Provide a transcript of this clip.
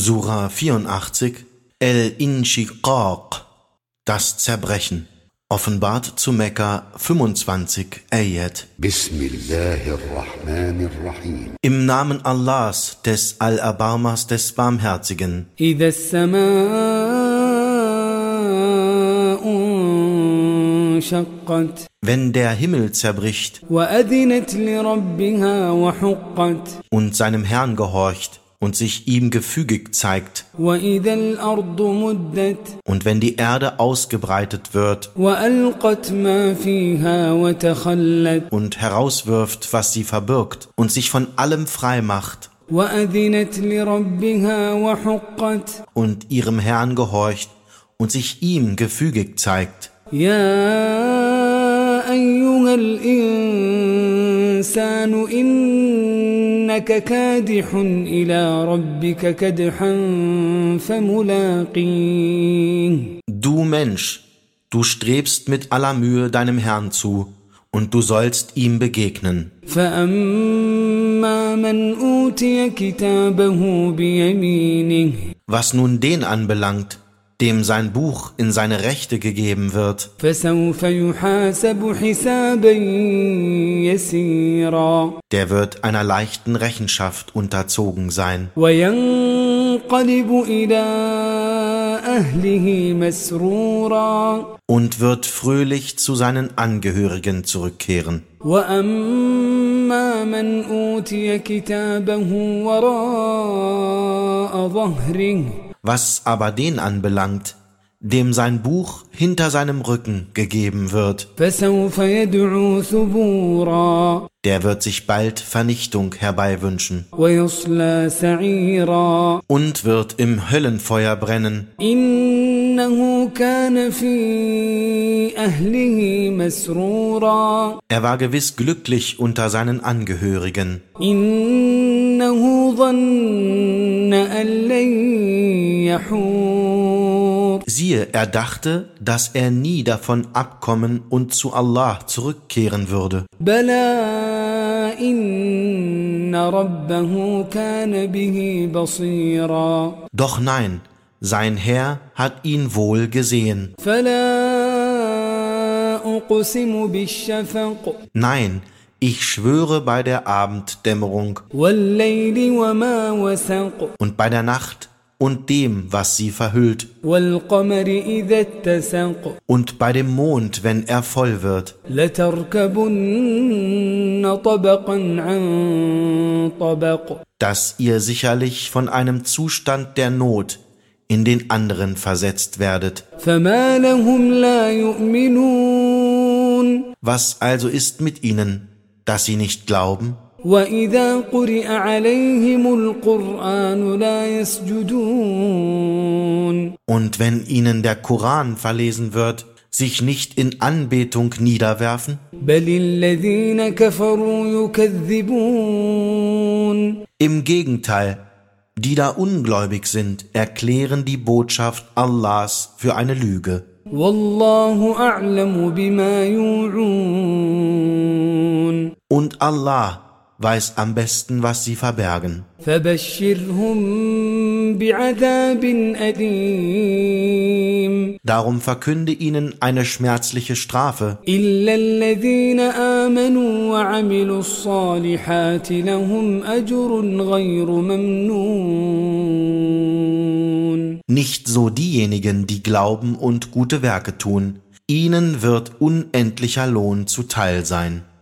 Sura 84, El-Inshiqaq, das Zerbrechen. Offenbart zu Mekka 25 Ayat. Bismillahirrahmanirrahim. Im Namen Allahs, des Allerbarmers, des Barmherzigen. إذا السماء انشقت Wenn der Himmel zerbricht وأذنت لربها وحقت und seinem Herrn gehorcht und sich ihm gefügig zeigt, وإذا الأرض مدت und wenn die Erde ausgebreitet wird وألقت ما فيها وتخلت und herauswirft, was sie verbirgt, und sich von allem frei macht وأذنت لربها وحقت und ihrem Herrn gehorcht und sich ihm gefügig zeigt. يا أيها الإنسان إنك كادح إلى ربك كدحا فملاقيه Du Mensch, du strebst mit aller Mühe deinem Herrn zu, und du sollst ihm begegnen. فأما من أوتي كتابه بيمينه Was nun den anbelangt, dem sein Buch in seine Rechte gegeben wird, فسوف يحاسب حسابا يسيرا der wird einer leichten Rechenschaft unterzogen sein وينقلب إلى أهله مسرورا und wird fröhlich zu seinen Angehörigen zurückkehren. وأما من أوتي كتابه وراء ظهره Was aber den anbelangt, dem sein Buch hinter seinem Rücken gegeben wird, فسوف يدعو ثبورا der wird sich bald Vernichtung herbeiwünschen ويصلى سعيرا und wird im Höllenfeuer brennen. إنه كان في أهله مسرورا Er war gewiss glücklich unter seinen Angehörigen. إنه ظن أن لن يحور Siehe, er dachte, dass er nie davon abkommen und zu Allah zurückkehren würde. بلى إن ربه كان به بصيرا Doch nein, sein Herr hat ihn wohl gesehen. فلا أقسم بالشفق Nein, ich schwöre bei der Abenddämmerung والليل وما وسق und bei der Nacht und dem, was sie verhüllt, والقمر إذا اتسق und bei dem Mond, wenn er voll wird. لتركبن طبقا عن طبق Dass ihr sicherlich von einem Zustand der Not in den anderen versetzt werdet. فما لهم لا يؤمنون Was also ist mit ihnen, dass sie nicht glauben? وإذا قرئ عليهم القرآن لا يسجدون Und wenn ihnen der Koran verlesen wird, sich nicht in Anbetung niederwerfen? بل الذين كفروا يكذبون Im Gegenteil, die da ungläubig sind, erklären die Botschaft Allahs für eine Lüge. والله أعلم بما يوعون Und Allah weiß am besten, was sie verbergen. فبشرهم بعذاب أليم Darum verkünde ihnen eine schmerzliche Strafe. إلا الذين آمنوا وعملوا الصالحات لهم أجر غير ممنون Nicht so diejenigen, die glauben und gute Werke tun. Ihnen wird unendlicher Lohn zuteil sein.